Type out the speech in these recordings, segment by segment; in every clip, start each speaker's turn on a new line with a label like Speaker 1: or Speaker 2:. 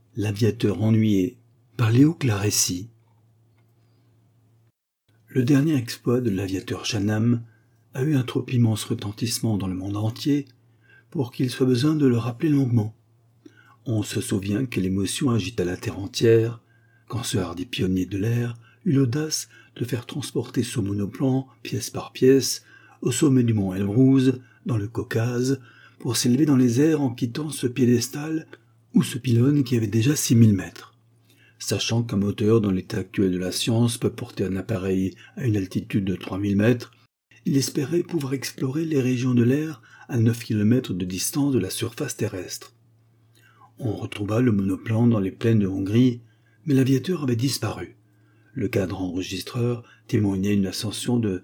Speaker 1: L'aviateur ennuyé par Léo Clarécy. Le dernier exploit de l'aviateur Chanam a eu un trop immense retentissement dans le monde entier pour qu'il soit besoin de le rappeler longuement. On se souvient que l'émotion agita la terre entière quand ce hardi pionnier de l'air eut l'audace de faire transporter son monoplan, pièce par pièce, au sommet du mont Elbrouz, dans le Caucase, pour s'élever dans les airs en quittant ce piédestal ou ce pylône qui avait déjà 6000 mètres. Sachant qu'un moteur dans l'état actuel de la science peut porter un appareil à une altitude de 3000 mètres, il espérait pouvoir explorer les régions de l'air à 9 km de distance de la surface terrestre. On retrouva le monoplan dans les plaines de Hongrie, mais l'aviateur avait disparu. Le cadre enregistreur témoignait une ascension de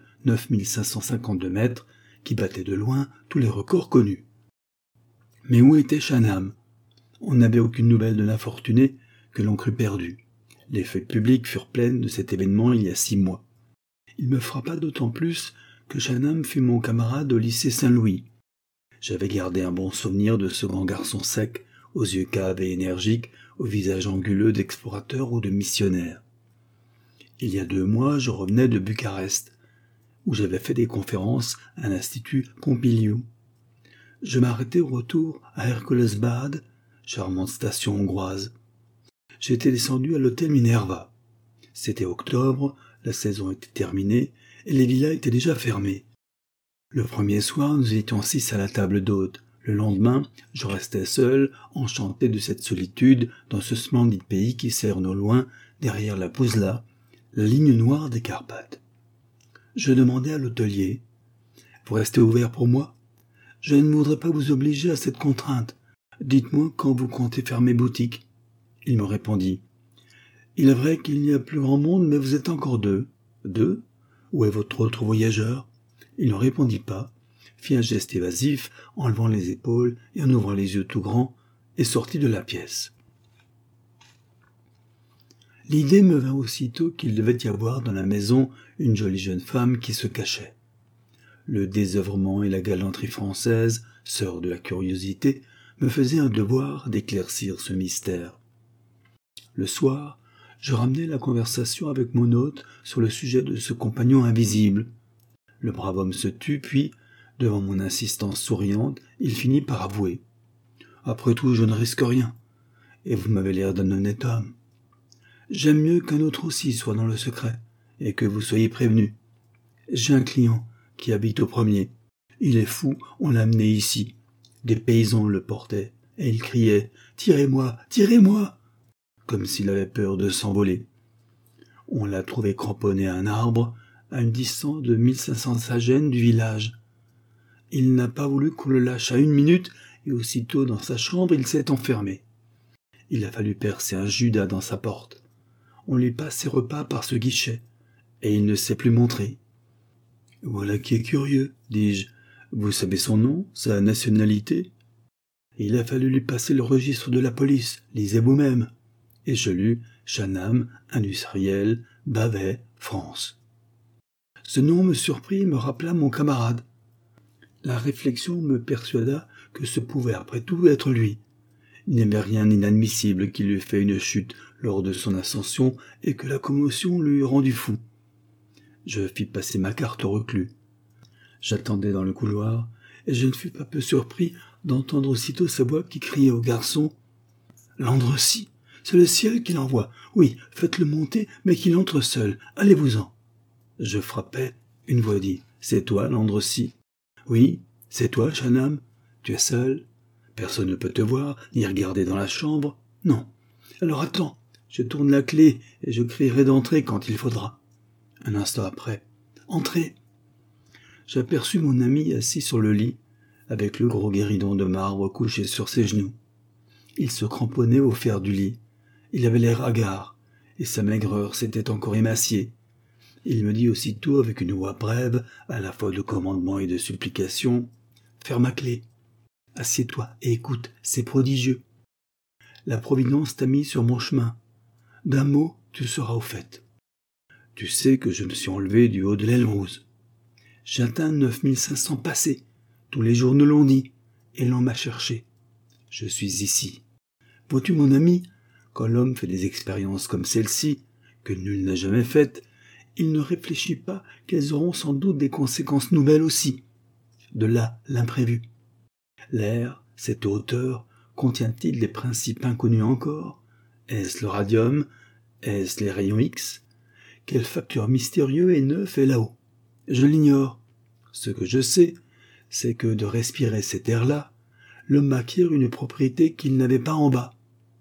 Speaker 1: 9552 mètres qui battait de loin tous les records connus. Mais où était Chanam ? On n'avait aucune nouvelle de l'infortuné que l'on crut perdu. Les feuilles publiques furent pleines de cet événement il y a 6 mois. Il me frappa d'autant plus que Chanam fut mon camarade au lycée Saint-Louis. J'avais gardé un bon souvenir de ce grand garçon sec, aux yeux caves et énergiques, au visage anguleux d'explorateur ou de missionnaire. Il y a 2 mois, je revenais de Bucarest, où j'avais fait des conférences à l'Institut Pompiliou. Je m'arrêtais au retour à Herkulesbad, charmante station hongroise. J'étais descendu à l'hôtel Minerva. C'était octobre, la saison était terminée, et les villas étaient déjà fermées. Le premier soir, nous étions 6 à la table d'hôte. Le lendemain, je restais seul, enchanté de cette solitude dans ce splendide pays qui cerne au loin, derrière la Pouzla, la ligne noire des Carpates. Je demandai à l'hôtelier « Vous restez ouvert pour moi ? Je ne voudrais pas vous obliger à cette contrainte. Dites-moi quand vous comptez fermer boutique. » Il me répondit « Il est vrai qu'il n'y a plus grand monde, mais vous êtes encore 2. »« 2 ? Où est votre autre voyageur ?» Il ne répondit pas, fit un geste évasif en levant les épaules et en ouvrant les yeux tout grands, et sortit de la pièce. L'idée me vint aussitôt qu'il devait y avoir dans la maison une jolie jeune femme qui se cachait. Le désœuvrement et la galanterie française, sœur de la curiosité, me faisaient un devoir d'éclaircir ce mystère. Le soir, je ramenai la conversation avec mon hôte sur le sujet de ce compagnon invisible. Le brave homme se tut, puis, devant mon insistance souriante, il finit par avouer. « Après tout, je ne risque rien, et vous m'avez l'air d'un honnête homme. J'aime mieux qu'un autre aussi soit dans le secret, et que vous soyez prévenu. J'ai un client qui habite au premier. Il est fou, on l'a amené ici. Des paysans le portaient, et il criait « Tirez-moi, tirez-moi !» comme s'il avait peur de s'envoler. On l'a trouvé cramponné à un arbre, à une distance de 1500 sagènes du village. Il n'a pas voulu qu'on le lâche à 1 minute, et aussitôt dans sa chambre il s'est enfermé. Il a fallu percer un Judas dans sa porte. On lui passe ses repas par ce guichet, et il ne s'est plus montré. « Voilà qui est curieux, dis-je. Vous savez son nom, sa nationalité ?» Il a fallu lui passer le registre de la police, lisez vous-même. Et je lus « Chanam, industriel, Bavay, France ». Ce nom me surprit et me rappela mon camarade. La réflexion me persuada que ce pouvait après tout être lui. Il n'y avait rien d'inadmissible qui lui eût fait une chute lors de son ascension et que la commotion lui eût rendu fou. Je fis passer ma carte au reclus. J'attendais dans le couloir et je ne fus pas peu surpris d'entendre aussitôt sa voix qui criait au garçon « Landrecy, c'est le ciel qui l'envoie. Oui, faites-le monter, mais qu'il entre seul. Allez-vous-en. » Je frappais. Une voix dit « C'est toi, Landrecy ?»« Oui, c'est toi, Chanam. Tu es seul. Personne ne peut te voir, ni regarder dans la chambre. Non. Alors attends, je tourne la clé et je crierai d'entrer quand il faudra. » Un instant après, « Entrez !» J'aperçus mon ami assis sur le lit, avec le gros guéridon de marbre couché sur ses genoux. Il se cramponnait au fer du lit. Il avait l'air hagard, et sa maigreur s'était encore émaciée. Il me dit aussitôt avec une voix brève, à la fois de commandement et de supplication, « Ferme ma clé. Assieds-toi et écoute, c'est prodigieux. La Providence t'a mis sur mon chemin. D'un mot, tu seras au fait. Tu sais que je me suis enlevé du haut de l'Elbrouz. J'atteins 9500 passés. Tous les jours nous l'ont dit, et l'on m'a cherché. Je suis ici. Vois-tu, mon ami, Quand l'homme fait des expériences comme celle-ci, que nul n'a jamais faites, il ne réfléchit pas qu'elles auront sans doute des conséquences nouvelles aussi. De là l'imprévu. L'air, cette hauteur, contient-il des principes inconnus encore? Est-ce le radium? Est-ce les rayons X? Quel facteur mystérieux et neuf est là-haut? Je l'ignore. Ce que je sais, c'est que de respirer cet air-là, l'homme acquiert une propriété qu'il n'avait pas en bas.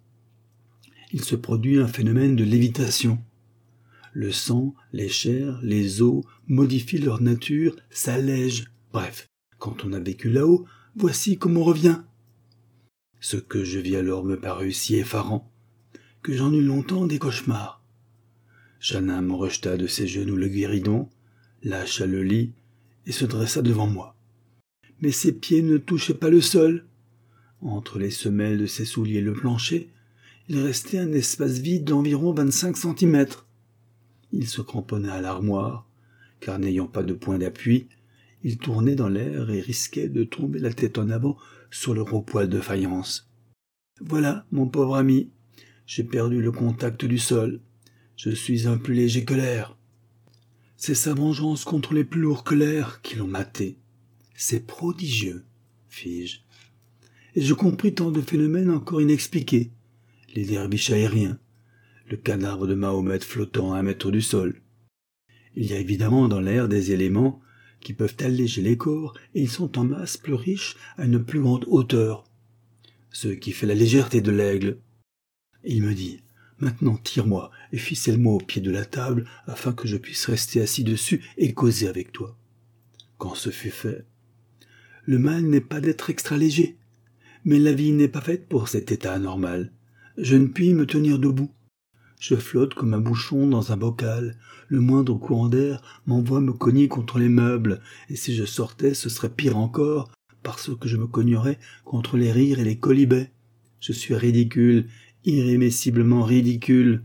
Speaker 1: Il se produit un phénomène de lévitation. Le sang, les chairs, les os modifient leur nature, s'allègent. Bref, quand on a vécu là-haut, voici comment on revient. Ce que je vis alors me parut si effarant que j'en eus longtemps des cauchemars. Chana me rejeta de ses genoux le guéridon, lâcha le lit et se dressa devant moi. Mais ses pieds ne touchaient pas le sol. Entre les semelles de ses souliers et le plancher, il restait un espace vide d'environ 25 centimètres. Il se cramponna à l'armoire, car n'ayant pas de point d'appui, il tournait dans l'air et risquait de tomber la tête en avant sur le gros-poil de faïence. « Voilà, mon pauvre ami, j'ai perdu le contact du sol. Je suis un plus léger que l'air. C'est sa vengeance contre les plus lourds que l'air qui l'ont maté. C'est prodigieux, fis-je. Et je compris tant de phénomènes encore inexpliqués. Les derviches aériens, le cadavre de Mahomet flottant à 1 mètre du sol. Il y a évidemment dans l'air des éléments qui peuvent alléger les corps, et ils sont en masse plus riches à une plus grande hauteur. Ce qui fait la légèreté de l'aigle. Et il me dit, maintenant tire-moi et ficelle-moi au pied de la table afin que je puisse rester assis dessus et causer avec toi. Quand ce fut fait, le mal n'est pas d'être extra léger, mais la vie n'est pas faite pour cet état anormal. Je ne puis me tenir debout. Je flotte comme un bouchon dans un bocal. Le moindre courant d'air m'envoie me cogner contre les meubles, et si je sortais, ce serait pire encore, parce que je me cognerais contre les rires et les colibets. Je suis ridicule, irrémissiblement ridicule.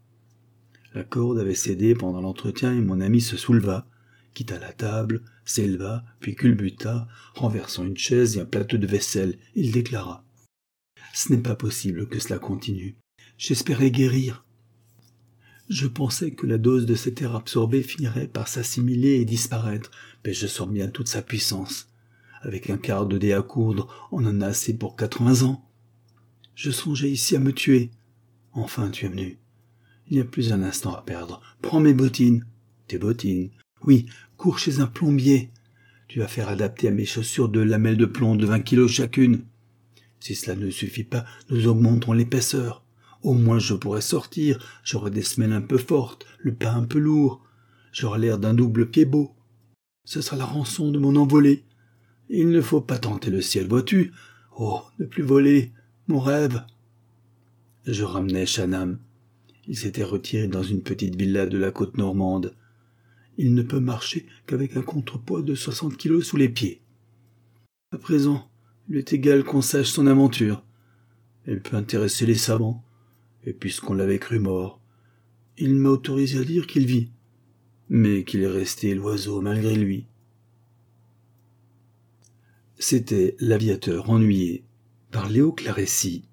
Speaker 1: La corde avait cédé pendant l'entretien et mon ami se souleva, quitta la table, s'éleva, puis culbuta, renversant une chaise et un plateau de vaisselle. Il déclara. « Ce n'est pas possible que cela continue. J'espérais guérir. » Je pensais que la dose de cet air absorbé finirait par s'assimiler et disparaître, mais je sens bien toute sa puissance. Avec un quart de dé à coudre, on en a assez pour 80 ans. Je songeais ici à me tuer. Enfin, tu es venu. Il n'y a plus un instant à perdre. Prends mes bottines. Tes bottines? Oui, cours chez un plombier. Tu vas faire adapter à mes chaussures 2 lamelles de plomb de 20 kilos chacune. Si cela ne suffit pas, nous augmenterons l'épaisseur. Au moins je pourrai sortir, j'aurai des semelles un peu fortes, le pas un peu lourd. J'aurai l'air d'un double pied beau. Ce sera la rançon de mon envolée. Il ne faut pas tenter le ciel, vois-tu? Oh, ne plus voler, mon rêve. Je ramenai Chanam. Il s'était retiré dans une petite villa de la côte normande. Il ne peut marcher qu'avec un contrepoids de 60 kilos sous les pieds. À présent, il est égal qu'on sache son aventure. Elle peut intéresser les savants, et puisqu'on l'avait cru mort, il m'a autorisé à dire qu'il vit, mais qu'il est resté l'oiseau malgré lui. C'était L'aviateur ennuyé, par Léo Clarécy.